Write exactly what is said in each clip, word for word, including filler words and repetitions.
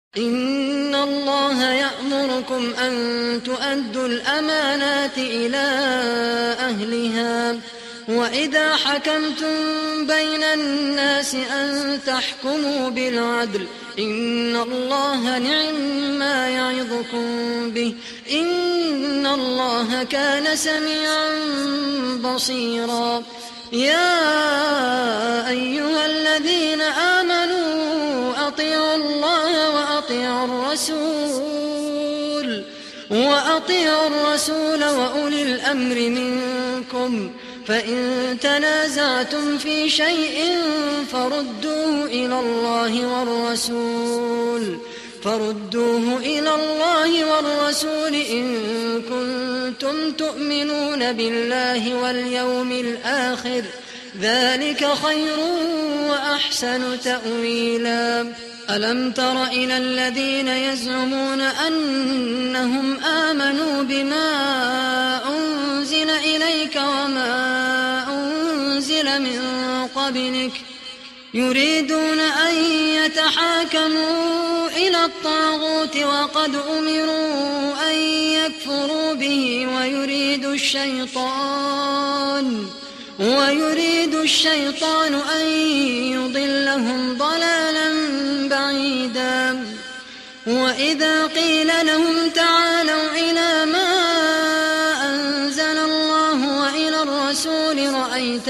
إن الله يأمركم أن تؤدوا الأمانات إلى أهلها وإذا حكمتم بين الناس أن تحكموا بالعدل إن الله نعم ما يعظكم به إن الله كان سميعا بصيرا. يا أيها الذين آمنوا أطيعوا الله وأطيعوا الرسول وأطيعوا الرسول وأولي الأمر منكم فإن تنازعتم في شيء فردوه إلى الله والرسول فردوه إلى الله والرسول إن كنتم تؤمنون بالله واليوم الآخر ذلك خير وأحسن تأويلا. ألم تر إلى الذين يزعمون أنهم آمنوا بما أنزل إليك وما أنزل من قبلك يريدون أن يتحاكموا إلى الطاغوت وقد أمروا أن يكفروا به ويريد الشيطان ويريد الشيطان أن يضلهم ضلالا بعيدا. وإذا قيل لهم تعالوا إلى ما أنزل الله وإلى الرسول رأيت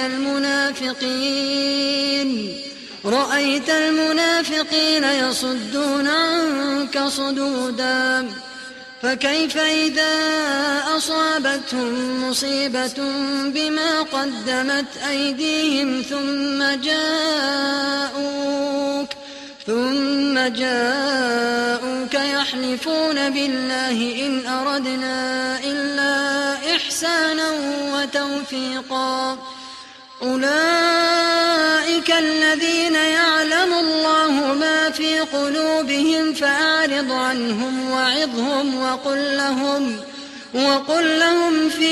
المنافقين رأيت المنافقين يصدون عنك صدودا. فكيف إذا أصابتهم مصيبة بما قدمت أيديهم ثم جاءوك ثم جاءوك يحلفون بالله إن أردنا إلا إحسانا وتوفيقا أولئك الذين يعلم الله ما في قلوبهم فأعرض عنهم وعظهم وقل لهم, وقل لهم في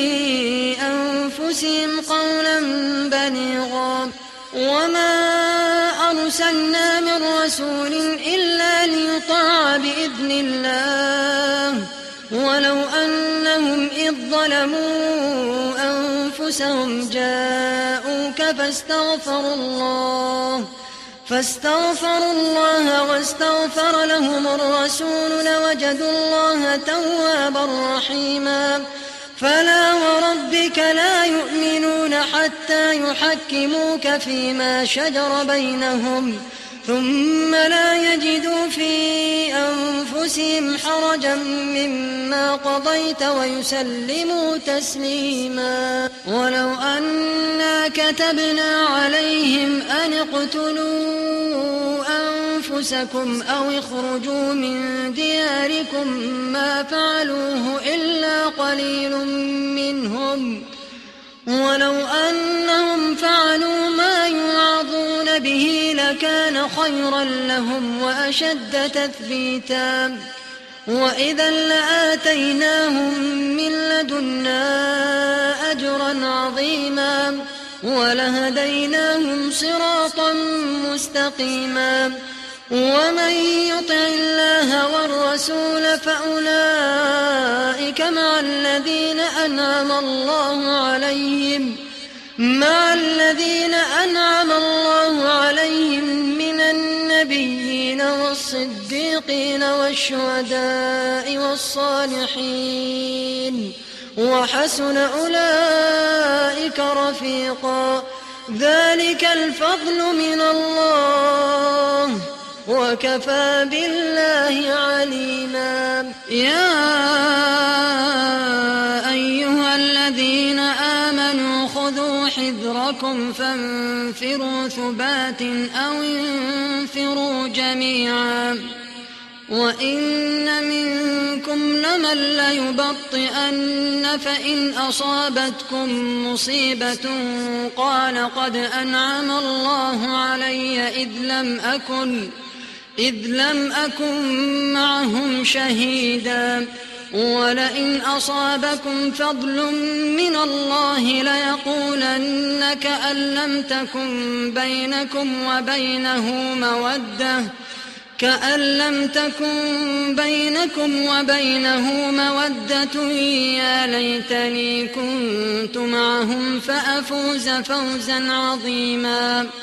أنفسهم قولا بليغا. وما أرسلنا من رسول إلا ليطاع بإذن الله ولو أنهم إذ ظلموا أنفسهم جاءوك فاستغفروا الله فاستغفروا الله واستغفر لهم الرسول لوجدوا الله توابا رحيما. فلا وربك لا يؤمنون حتى يحكموك فيما شجر بينهم ثم لا يجدوا في أنفسهم حرجا مما قضيت ويسلموا تسليما. ولو أنا كتبنا عليهم أن اقتلوا أنفسكم أو اخرجوا من دياركم ما فعلوه إلا قليل منهم ولو أنهم فعلوا ما يوعظون به لكان خيرا لهم وأشد تثبيتا. وإذا لآتيناهم من لدنا أجرا عظيما ولهديناهم صراطا مستقيما. ومن يطع الله والرسول فأولئك مع الذين أنعم الله عليهم مع الذين أنعم الله عليهم من النبيين والصديقين والشهداء والصالحين وحسن أولئك رفيقا. ذلك الفضل من الله وكفى بالله عليما. يا أيها الذين آمنوا خذوا حذركم فانفروا ثبات أو انفروا جميعا وإن منكم لمن ليبطئن فإن أصابتكم مصيبة قال قد أنعم الله علي إذ لم أكن إذ لم أكن معهم شهيدا ولئن أصابكم فضل من الله ليقولن كأن لم تكن بينكم وبينه مودة كأن لم تكن بينكم وبينه مودة يا ليتني كنت معهم فأفوز فوزا عظيما.